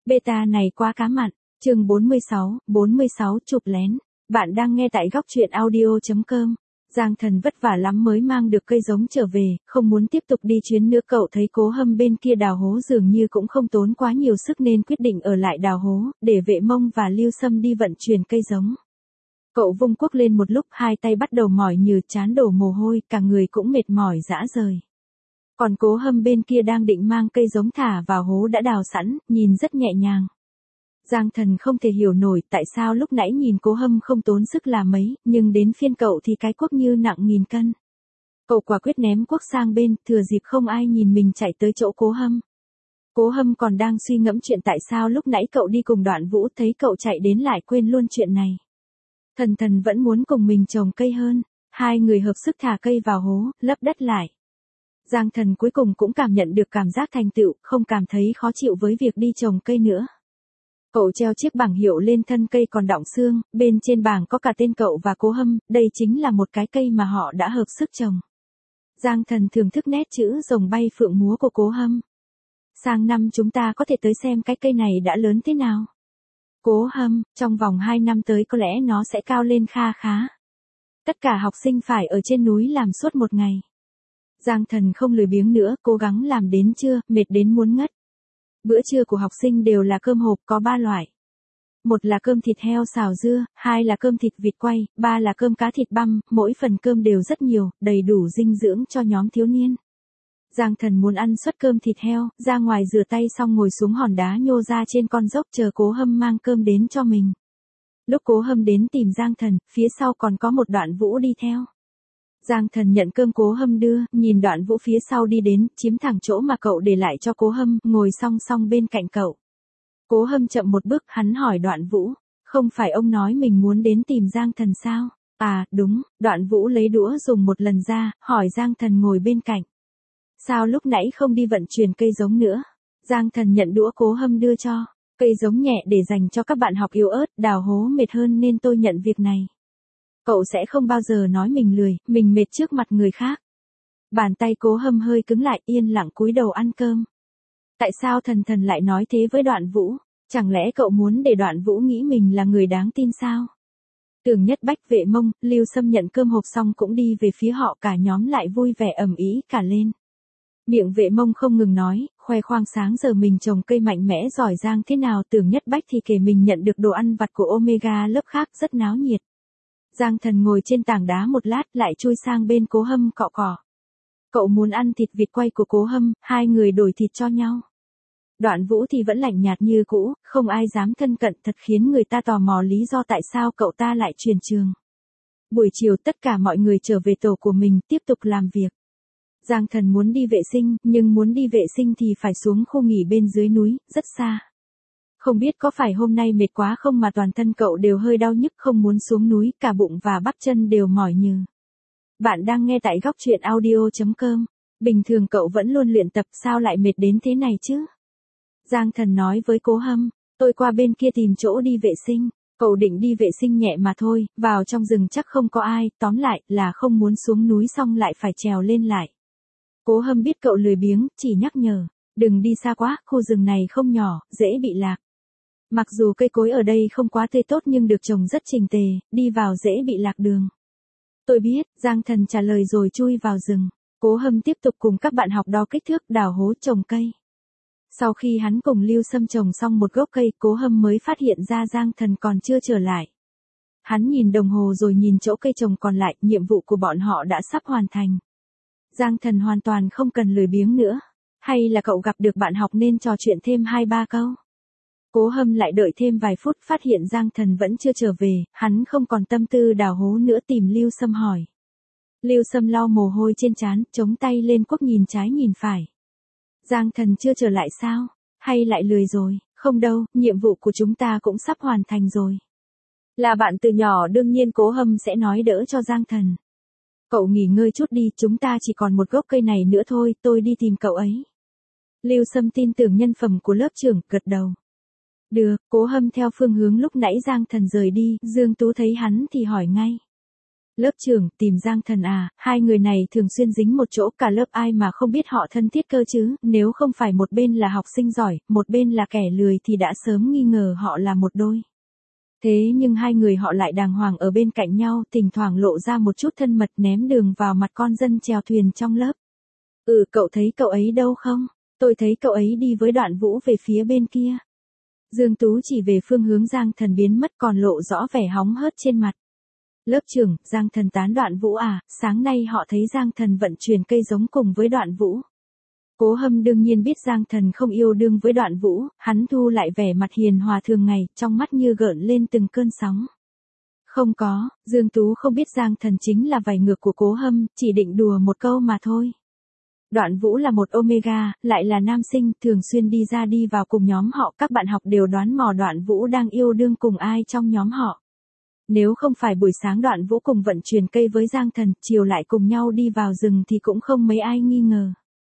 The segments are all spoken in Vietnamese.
Beta này quá cá mặn. Chương 46 chụp lén. Bạn đang nghe tại góc truyện audio.com. Giang Thần vất vả lắm mới mang được cây giống trở về, không muốn tiếp tục đi chuyến nữa. Cậu thấy Cố Hâm bên kia đào hố dường như cũng không tốn quá nhiều sức nên quyết định ở lại đào hố, để Vệ Mông và Lưu Sâm đi vận chuyển cây giống. Cậu vung cuốc lên một lúc, hai tay bắt đầu mỏi nhừ, trán đổ mồ hôi, cả người cũng mệt mỏi rã rời. Còn Cố Hâm bên kia đang định mang cây giống thả vào hố đã đào sẵn, nhìn rất nhẹ nhàng. Giang Thần không thể hiểu nổi tại sao lúc nãy nhìn Cố Hâm không tốn sức là mấy, nhưng đến phiên cậu thì cái cuốc như nặng 1000 cân. Cậu quả quyết ném cuốc sang bên, thừa dịp không ai nhìn mình chạy tới chỗ Cố Hâm. Cố Hâm còn đang suy ngẫm chuyện tại sao lúc nãy cậu đi cùng Đoạn Vũ, thấy cậu chạy đến lại quên luôn chuyện này. Thần vẫn muốn cùng mình trồng cây hơn, hai người hợp sức thả cây vào hố, lấp đất lại. Giang Thần cuối cùng cũng cảm nhận được cảm giác thành tựu, không cảm thấy khó chịu với việc đi trồng cây nữa. Cậu treo chiếc bảng hiệu lên thân cây còn đọng xương, bên trên bảng có cả tên cậu và Cố Hâm, đây chính là một cái cây mà họ đã hợp sức trồng. Giang Thần thưởng thức nét chữ rồng bay phượng múa của Cố Hâm. Sang năm chúng ta có thể tới xem cái cây này đã lớn thế nào. Cố Hâm, trong vòng 2 năm tới có lẽ nó sẽ cao lên kha khá. Tất cả học sinh phải ở trên núi làm suốt một ngày. Giang Thần không lười biếng nữa, cố gắng làm đến trưa, mệt đến muốn ngất. Bữa trưa của học sinh đều là cơm hộp có 3 loại. Một là cơm thịt heo xào dưa, hai là cơm thịt vịt quay, ba là cơm cá thịt băm, mỗi phần cơm đều rất nhiều, đầy đủ dinh dưỡng cho nhóm thiếu niên. Giang Thần muốn ăn suất cơm thịt heo, ra ngoài rửa tay xong ngồi xuống hòn đá nhô ra trên con dốc chờ Cố Hâm mang cơm đến cho mình. Lúc Cố Hâm đến tìm Giang Thần, phía sau còn có một Đoạn Vũ đi theo. Giang Thần nhận cơm Cố Hâm đưa, nhìn Đoạn Vũ phía sau đi đến, chiếm thẳng chỗ mà cậu để lại cho Cố Hâm, ngồi song song bên cạnh cậu. Cố Hâm chậm một bước, hắn hỏi Đoạn Vũ, không phải ông nói mình muốn đến tìm Giang Thần sao? À, đúng, Đoạn Vũ lấy đũa dùng một lần ra, hỏi Giang Thần ngồi bên cạnh. Sao lúc nãy không đi vận chuyển cây giống nữa? Giang Thần nhận đũa Cố Hâm đưa cho, cây giống nhẹ để dành cho các bạn học yếu ớt, đào hố mệt hơn nên tôi nhận việc này. Cậu sẽ không bao giờ nói mình lười, mình mệt trước mặt người khác. Bàn tay Cố Hâm hơi cứng lại, yên lặng cúi đầu ăn cơm. Tại sao Thần lại nói thế với Đoạn Vũ? Chẳng lẽ cậu muốn để Đoạn Vũ nghĩ mình là người đáng tin sao? Tưởng Nhất Bách, Vệ Mông, Lưu Sâm nhận cơm hộp xong cũng đi về phía họ, cả nhóm lại vui vẻ ầm ĩ cả lên. Miệng Vệ Mông không ngừng nói, khoe khoang sáng giờ mình trồng cây mạnh mẽ giỏi giang thế nào. Tưởng Nhất Bách thì kể mình nhận được đồ ăn vặt của Omega lớp khác, rất náo nhiệt. Giang Thần ngồi trên tảng đá một lát lại chui sang bên Cố Hâm cọ cọ. Cậu muốn ăn thịt vịt quay của Cố Hâm, hai người đổi thịt cho nhau. Đoạn Vũ thì vẫn lạnh nhạt như cũ, không ai dám thân cận, thật khiến người ta tò mò lý do tại sao cậu ta lại chuyển trường. Buổi chiều tất cả mọi người trở về tổ của mình tiếp tục làm việc. Giang Thần muốn đi vệ sinh, nhưng muốn đi vệ sinh thì phải xuống khu nghỉ bên dưới núi, rất xa. Không biết có phải hôm nay mệt quá không mà toàn thân cậu đều hơi đau nhức, không muốn xuống núi, cả bụng và bắp chân đều mỏi nhừ. Bạn đang nghe tại góc truyện audio.com. Bình thường cậu vẫn luôn luyện tập, sao lại mệt đến thế này chứ? Giang Thần nói với Cố Hâm, tôi qua bên kia tìm chỗ đi vệ sinh. Cậu định đi vệ sinh nhẹ mà thôi, vào trong rừng chắc không có ai, tóm lại là không muốn xuống núi xong lại phải trèo lên lại. Cố Hâm biết cậu lười biếng, chỉ nhắc nhở, đừng đi xa quá, khu rừng này không nhỏ, dễ bị lạc. Mặc dù cây cối ở đây không quá tươi tốt nhưng được trồng rất chỉnh tề, đi vào dễ bị lạc đường. Tôi biết, Giang Thần trả lời rồi chui vào rừng. Cố Hâm tiếp tục cùng các bạn học đo kích thước, đào hố, trồng cây. Sau khi hắn cùng Lưu Sâm trồng xong một gốc cây, Cố Hâm mới phát hiện ra Giang Thần còn chưa trở lại. Hắn nhìn đồng hồ rồi nhìn chỗ cây trồng còn lại, nhiệm vụ của bọn họ đã sắp hoàn thành. Giang Thần hoàn toàn không cần lười biếng nữa. Hay là cậu gặp được bạn học nên trò chuyện thêm 2-3 câu? Cố Hâm lại đợi thêm vài phút, phát hiện Giang Thần vẫn chưa trở về, hắn không còn tâm tư đào hố nữa, tìm Lưu Sâm hỏi. Lưu Sâm lau mồ hôi trên trán, chống tay lên cuốc nhìn trái nhìn phải. Giang Thần chưa trở lại sao? Hay lại lười rồi? Không đâu, nhiệm vụ của chúng ta cũng sắp hoàn thành rồi. Là bạn từ nhỏ đương nhiên Cố Hâm sẽ nói đỡ cho Giang Thần. Cậu nghỉ ngơi chút đi, chúng ta chỉ còn một gốc cây này nữa thôi, tôi đi tìm cậu ấy. Lưu Sâm tin tưởng nhân phẩm của lớp trưởng, gật đầu. Được, Cố Hâm theo phương hướng lúc nãy Giang Thần rời đi, Dương Tú thấy hắn thì hỏi ngay. Lớp trưởng, tìm Giang Thần à, hai người này thường xuyên dính một chỗ, cả lớp ai mà không biết họ thân thiết cơ chứ, nếu không phải một bên là học sinh giỏi, một bên là kẻ lười thì đã sớm nghi ngờ họ là một đôi. Thế nhưng hai người họ lại đàng hoàng ở bên cạnh nhau, thỉnh thoảng lộ ra một chút thân mật ném đường vào mặt con dân chèo thuyền trong lớp. Cậu thấy cậu ấy đâu không? Tôi thấy cậu ấy đi với Đoạn Vũ về phía bên kia. Dương Tú chỉ về phương hướng Giang Thần biến mất còn lộ rõ vẻ hóng hớt trên mặt. Lớp trưởng, Giang Thần tán Đoạn Vũ à, sáng nay họ thấy Giang Thần vận chuyển cây giống cùng với Đoạn Vũ. Cố Hâm đương nhiên biết Giang Thần không yêu đương với Đoạn Vũ, hắn thu lại vẻ mặt hiền hòa thường ngày, trong mắt như gợn lên từng cơn sóng. Không có, Dương Tú không biết Giang Thần chính là vảy ngược của Cố Hâm, chỉ định đùa một câu mà thôi. Đoạn Vũ là một Omega, lại là nam sinh, thường xuyên đi ra đi vào cùng nhóm họ, các bạn học đều đoán mò Đoạn Vũ đang yêu đương cùng ai trong nhóm họ. Nếu không phải buổi sáng Đoạn Vũ cùng vận chuyển cây với Giang Thần, chiều lại cùng nhau đi vào rừng thì cũng không mấy ai nghi ngờ.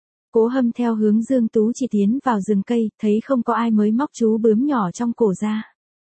Cố Hâm theo hướng Dương Tú chỉ tiến vào rừng cây, thấy không có ai mới móc chú bướm nhỏ trong cổ ra.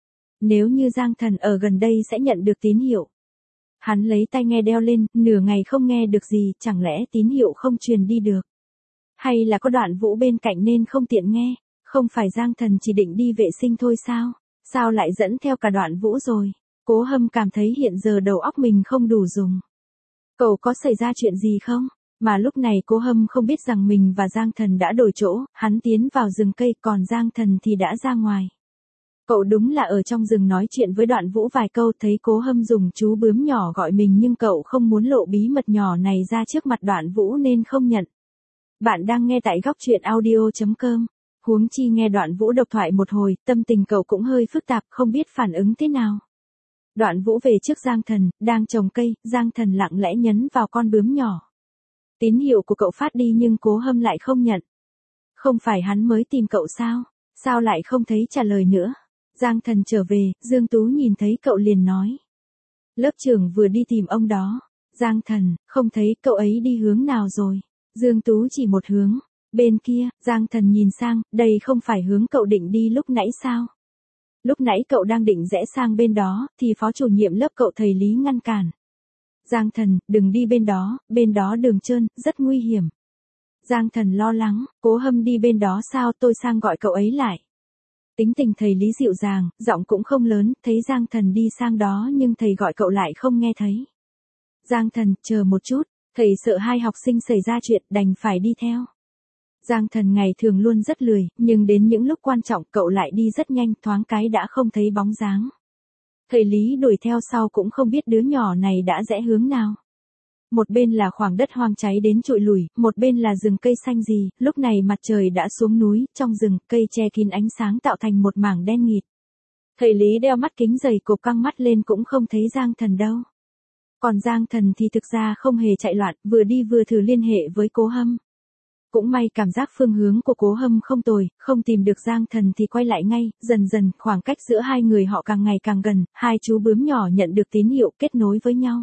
Nếu như Giang Thần ở gần đây sẽ nhận được tín hiệu. Hắn lấy tai nghe đeo lên, nửa ngày không nghe được gì, chẳng lẽ tín hiệu không truyền đi được. Hay là có Đoạn Vũ bên cạnh nên không tiện nghe, không phải Giang Thần chỉ định đi vệ sinh thôi sao, sao lại dẫn theo cả Đoạn Vũ rồi. Cố Hâm cảm thấy hiện giờ đầu óc mình không đủ dùng. Cậu có xảy ra chuyện gì không? Mà lúc này Cố Hâm không biết rằng mình và Giang Thần đã đổi chỗ, hắn tiến vào rừng cây còn Giang Thần thì đã ra ngoài. Cậu đúng là ở trong rừng nói chuyện với Đoạn Vũ vài câu, thấy Cố Hâm dùng chú bướm nhỏ gọi mình nhưng cậu không muốn lộ bí mật nhỏ này ra trước mặt Đoạn Vũ nên không nhận. Bạn đang nghe tại góc truyện audio.com. Huống chi nghe Đoạn Vũ độc thoại một hồi, tâm tình cậu cũng hơi phức tạp, không biết phản ứng thế nào. Đoạn Vũ về trước Giang Thần, đang trồng cây, Giang Thần lặng lẽ nhấn vào con bướm nhỏ. Tín hiệu của cậu phát đi nhưng Cố Hâm lại không nhận. Không phải hắn mới tìm cậu sao? Sao lại không thấy trả lời nữa? Giang Thần trở về, Dương Tú nhìn thấy cậu liền nói. Lớp trưởng vừa đi tìm ông đó. Giang Thần, không thấy cậu ấy đi hướng nào rồi. Dương Tú chỉ một hướng. Bên kia, Giang Thần nhìn sang, đây không phải hướng cậu định đi lúc nãy sao? Lúc nãy cậu đang định rẽ sang bên đó, thì phó chủ nhiệm lớp cậu thầy Lý ngăn cản. Giang Thần, đừng đi bên đó đường trơn, rất nguy hiểm. Giang Thần lo lắng, Cố Hâm đi bên đó sao, tôi sang gọi cậu ấy lại. Tính tình thầy Lý dịu dàng, giọng cũng không lớn, thấy Giang Thần đi sang đó nhưng thầy gọi cậu lại không nghe thấy. Giang Thần, chờ một chút, thầy sợ hai học sinh xảy ra chuyện đành phải đi theo. Giang Thần ngày thường luôn rất lười, nhưng đến những lúc quan trọng cậu lại đi rất nhanh, thoáng cái đã không thấy bóng dáng. Thầy Lý đuổi theo sau cũng không biết đứa nhỏ này đã rẽ hướng nào. Một bên là khoảng đất hoang cháy đến trụi lủi, một bên là rừng cây xanh gì, lúc này mặt trời đã xuống núi, trong rừng, cây che kín ánh sáng tạo thành một mảng đen nghịt. Thầy Lý đeo mắt kính dày cộp căng mắt lên cũng không thấy Giang Thần đâu. Còn Giang Thần thì thực ra không hề chạy loạn, vừa đi vừa thử liên hệ với Cố Hâm. Cũng may cảm giác phương hướng của Cố Hâm không tồi, không tìm được Giang Thần thì quay lại ngay, dần dần khoảng cách giữa hai người họ càng ngày càng gần, hai chú bướm nhỏ nhận được tín hiệu kết nối với nhau.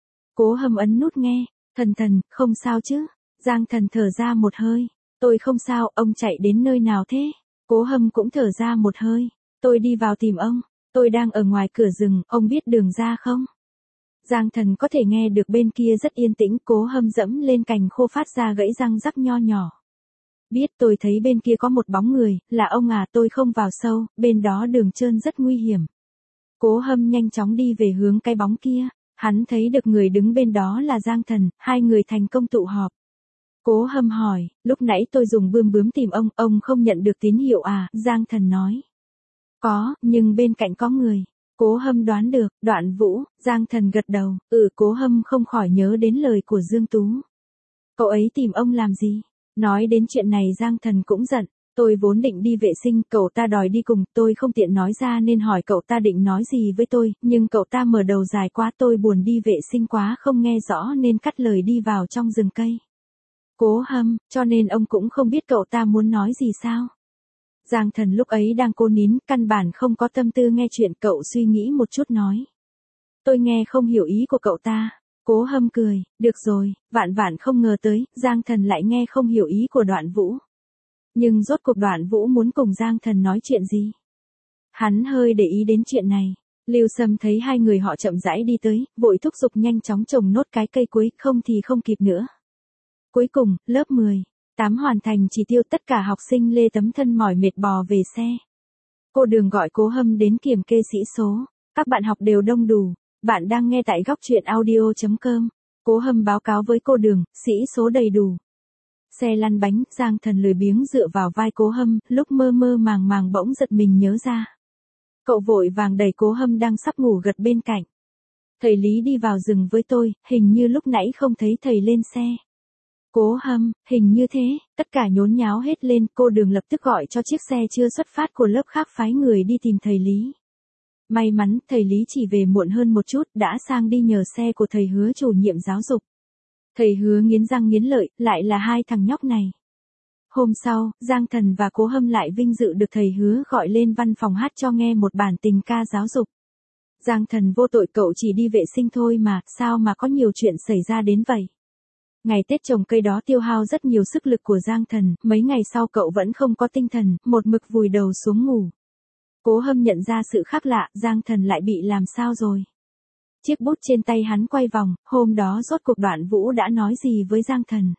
Cố Hâm ấn nút nghe, Thần, không sao chứ? Giang Thần thở ra một hơi, tôi không sao, ông chạy đến nơi nào thế? Cố Hâm cũng thở ra một hơi, tôi đi vào tìm ông, tôi đang ở ngoài cửa rừng, ông biết đường ra không? Giang Thần có thể nghe được bên kia rất yên tĩnh, Cố Hâm dẫm lên cành khô phát ra gãy răng rắc nho nhỏ. Biết, tôi thấy bên kia có một bóng người, là ông à, tôi không vào sâu, bên đó đường trơn rất nguy hiểm. Cố Hâm nhanh chóng đi về hướng cái bóng kia, hắn thấy được người đứng bên đó là Giang Thần, hai người thành công tụ họp. Cố Hâm hỏi, lúc nãy tôi dùng bướm tìm ông không nhận được tín hiệu à, Giang Thần nói. Có, nhưng bên cạnh có người. Cố Hâm đoán được, Đoạn Vũ, Giang Thần gật đầu, Cố Hâm không khỏi nhớ đến lời của Dương Tú. Cậu ấy tìm ông làm gì? Nói đến chuyện này Giang Thần cũng giận, tôi vốn định đi vệ sinh, cậu ta đòi đi cùng, tôi không tiện nói ra nên hỏi cậu ta định nói gì với tôi, nhưng cậu ta mở đầu dài quá, tôi buồn đi vệ sinh quá không nghe rõ nên cắt lời đi vào trong rừng cây. Cố Hâm, cho nên ông cũng không biết cậu ta muốn nói gì sao? Giang Thần lúc ấy đang cố nín, căn bản không có tâm tư nghe chuyện, cậu suy nghĩ một chút nói. Tôi nghe không hiểu ý của cậu ta. Cố Hâm cười, được rồi, vạn không ngờ tới, Giang Thần lại nghe không hiểu ý của Đoạn Vũ. Nhưng rốt cuộc Đoạn Vũ muốn cùng Giang Thần nói chuyện gì? Hắn hơi để ý đến chuyện này. Lưu Sâm thấy hai người họ chậm rãi đi tới, vội thúc giục nhanh chóng trồng nốt cái cây cuối, không thì không kịp nữa. Cuối cùng, lớp 10, 8 hoàn thành chỉ tiêu, tất cả học sinh lê tấm thân mỏi mệt bò về xe. Cô Đường gọi Cố Hâm đến kiểm kê sĩ số. Các bạn học đều đông đủ. Bạn đang nghe tại góc truyện audio.com. Cố Hâm báo cáo với cô Đường, sĩ số đầy đủ. Xe lăn bánh, Giang Thần lười biếng dựa vào vai Cố Hâm, lúc mơ mơ màng màng bỗng giật mình nhớ ra. Cậu vội vàng đẩy Cố Hâm đang sắp ngủ gật bên cạnh. Thầy Lý đi vào rừng với tôi, hình như lúc nãy không thấy thầy lên xe. Cố Hâm, hình như thế, tất cả nhốn nháo hết lên, cô Đường lập tức gọi cho chiếc xe chưa xuất phát của lớp khác phái người đi tìm thầy Lý. May mắn, thầy Lý chỉ về muộn hơn một chút, đã sang đi nhờ xe của thầy Hứa chủ nhiệm giáo dục. Thầy Hứa nghiến răng nghiến lợi, lại là hai thằng nhóc này. Hôm sau, Giang Thần và Cố Hâm lại vinh dự được thầy Hứa gọi lên văn phòng hát cho nghe một bản tình ca giáo dục. Giang Thần vô tội, cậu chỉ đi vệ sinh thôi mà, sao mà có nhiều chuyện xảy ra đến vậy. Ngày Tết trồng cây đó tiêu hao rất nhiều sức lực của Giang Thần, mấy ngày sau cậu vẫn không có tinh thần, một mực vùi đầu xuống ngủ. Cố Hâm nhận ra sự khác lạ, Giang Thần lại bị làm sao rồi. Chiếc bút trên tay hắn quay vòng, hôm đó rốt cuộc Đoạn Vũ đã nói gì với Giang Thần.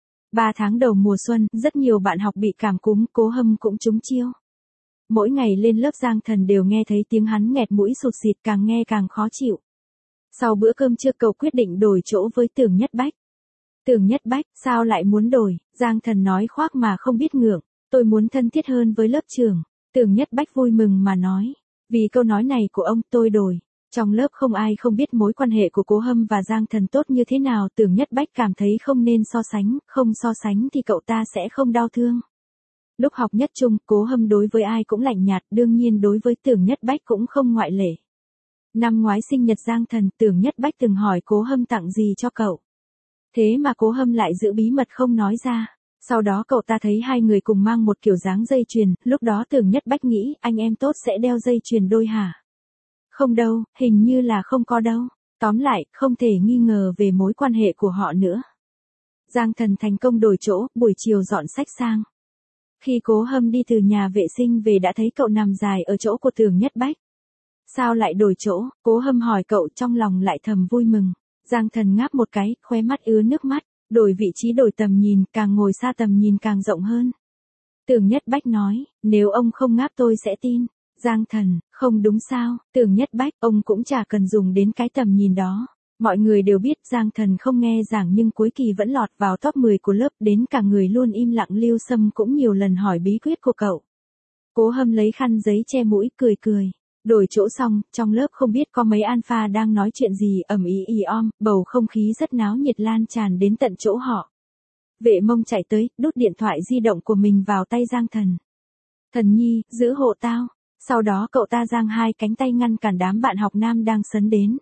3 tháng đầu mùa xuân, rất nhiều bạn học bị cảm cúm, Cố Hâm cũng trúng chiêu. Mỗi ngày lên lớp Giang Thần đều nghe thấy tiếng hắn nghẹt mũi sụt sịt, càng nghe càng khó chịu. Sau bữa cơm trưa cậu quyết định đổi chỗ với Tưởng Nhất Bách. Tưởng Nhất Bách, sao lại muốn đổi? Giang Thần nói khoác mà không biết ngượng, tôi muốn thân thiết hơn với lớp trưởng. Tưởng Nhất Bách vui mừng mà nói, vì câu nói này của ông tôi đổi. Trong lớp không ai không biết mối quan hệ của Cố Hâm và Giang Thần tốt như thế nào, Tưởng Nhất Bách cảm thấy không nên so sánh, không so sánh thì cậu ta sẽ không đau thương. Lúc học nhất trung, Cố Hâm đối với ai cũng lạnh nhạt, đương nhiên đối với Tưởng Nhất Bách cũng không ngoại lệ. Năm ngoái sinh nhật Giang Thần, Tưởng Nhất Bách từng hỏi Cố Hâm tặng gì cho cậu. Thế mà Cố Hâm lại giữ bí mật không nói ra. Sau đó cậu ta thấy hai người cùng mang một kiểu dáng dây chuyền, lúc đó Tưởng Nhất Bách nghĩ, anh em tốt sẽ đeo dây chuyền đôi hả? Không đâu, hình như là không có đâu. Tóm lại, không thể nghi ngờ về mối quan hệ của họ nữa. Giang Thần thành công đổi chỗ, buổi chiều dọn sách sang. Khi Cố Hâm đi từ nhà vệ sinh về đã thấy cậu nằm dài ở chỗ của Tưởng Nhất Bách. Sao lại đổi chỗ? Cố Hâm hỏi cậu, trong lòng lại thầm vui mừng. Giang Thần ngáp một cái, khóe mắt ứa nước mắt. Đổi vị trí, đổi tầm nhìn, càng ngồi xa tầm nhìn càng rộng hơn. Tưởng Nhất Bách nói, nếu ông không ngáp tôi sẽ tin. Giang Thần, không đúng sao? Tưởng Nhất Bách, ông cũng chả cần dùng đến cái tầm nhìn đó. Mọi người đều biết Giang Thần không nghe giảng nhưng cuối kỳ vẫn lọt vào top 10 của lớp, đến cả người luôn im lặng Lưu Sâm cũng nhiều lần hỏi bí quyết của cậu. Cố Hâm lấy khăn giấy che mũi, cười cười. Đổi chỗ xong, trong lớp không biết có mấy alpha đang nói chuyện gì, ầm ĩ om, bầu không khí rất náo nhiệt lan tràn đến tận chỗ họ. Vệ Mông chạy tới, đút điện thoại di động của mình vào tay Giang Thần. Thần nhi, giữ hộ tao. Sau đó cậu ta giang hai cánh tay ngăn cản đám bạn học nam đang sấn đến.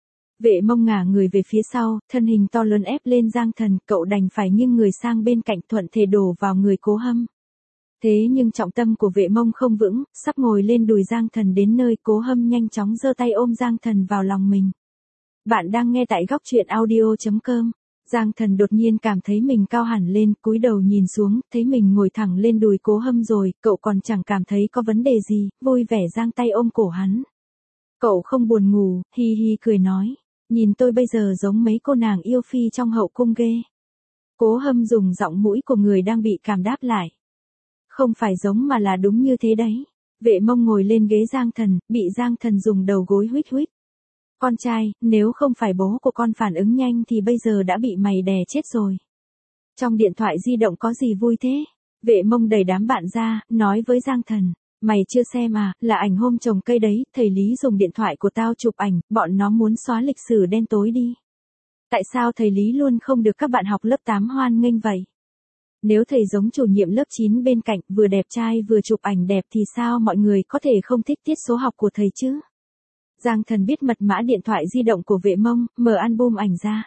Vệ Mông ngả người về phía sau, thân hình to lớn ép lên Giang Thần, cậu đành phải nghiêng người sang bên cạnh thuận thể đổ vào người Cố Hâm. Thế nhưng trọng tâm của Vệ Mông không vững, sắp ngồi lên đùi Giang Thần đến nơi, Cố Hâm nhanh chóng giơ tay ôm Giang Thần vào lòng mình. Bạn đang nghe tại góc truyện audio.com. Giang Thần đột nhiên cảm thấy mình cao hẳn lên, cúi đầu nhìn xuống, thấy mình ngồi thẳng lên đùi Cố Hâm rồi, cậu còn chẳng cảm thấy có vấn đề gì, vui vẻ giang tay ôm cổ hắn. Cậu không buồn ngủ, hi hi cười nói, nhìn tôi bây giờ giống mấy cô nàng yêu phi trong hậu cung ghê. Cố Hâm dùng giọng mũi của người đang bị cảm đáp lại. Không phải giống mà là đúng như thế đấy. Vệ Mông ngồi lên ghế Giang Thần, bị Giang Thần dùng đầu gối huých huých. Con trai, nếu không phải bố của con phản ứng nhanh thì bây giờ đã bị mày đè chết rồi. Trong điện thoại di động có gì vui thế? Vệ Mông đẩy đám bạn ra, nói với Giang Thần. Mày chưa xem à, là ảnh hôm trồng cây đấy, thầy Lý dùng điện thoại của tao chụp ảnh, bọn nó muốn xóa lịch sử đen tối đi. Tại sao thầy Lý luôn không được các bạn học lớp 8 hoan nghênh vậy? Nếu thầy giống chủ nhiệm lớp 9 bên cạnh, vừa đẹp trai vừa chụp ảnh đẹp thì sao mọi người có thể không thích tiết số học của thầy chứ? Giang Thần biết mật mã điện thoại di động của Vệ Mông, mở album ảnh ra.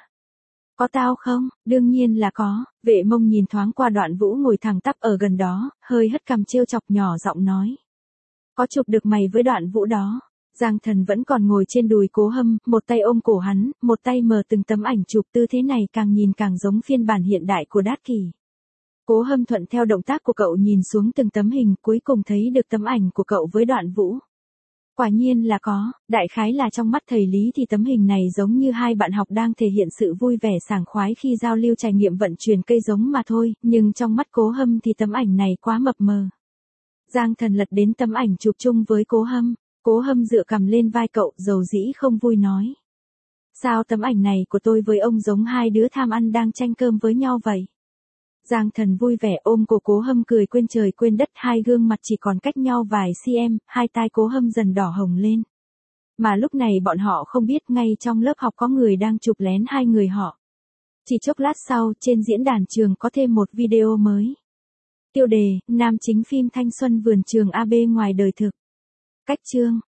Có tao không? Đương nhiên là có. Vệ Mông nhìn thoáng qua Đoạn Vũ ngồi thẳng tắp ở gần đó, hơi hất cằm trêu chọc nhỏ giọng nói. Có chụp được mày với Đoạn Vũ đó. Giang Thần vẫn còn ngồi trên đùi Cố Hâm, một tay ôm cổ hắn, một tay mở từng tấm ảnh chụp, tư thế này càng nhìn càng giống phiên bản hiện đại của Đát Kỷ. Cố Hâm thuận theo động tác của cậu nhìn xuống từng tấm hình, cuối cùng thấy được tấm ảnh của cậu với Đoạn Vũ. Quả nhiên là có, đại khái là trong mắt thầy Lý thì tấm hình này giống như hai bạn học đang thể hiện sự vui vẻ sảng khoái khi giao lưu trải nghiệm vận chuyển cây giống mà thôi, nhưng trong mắt Cố Hâm thì tấm ảnh này quá mập mờ. Giang Thần lật đến tấm ảnh chụp chung với Cố Hâm dựa cằm lên vai cậu, dầu dĩ không vui nói. Sao tấm ảnh này của tôi với ông giống hai đứa tham ăn đang tranh cơm với nhau vậy? Giang Thần vui vẻ ôm cổ Cố Hâm cười quên trời quên đất, hai gương mặt chỉ còn cách nhau vài cm, hai tai Cố Hâm dần đỏ hồng lên. Mà lúc này bọn họ không biết ngay trong lớp học có người đang chụp lén hai người họ. Chỉ chốc lát sau, trên diễn đàn trường có thêm một video mới. Tiêu đề, nam chính phim thanh xuân vườn trường AB ngoài đời thực. Cách chương.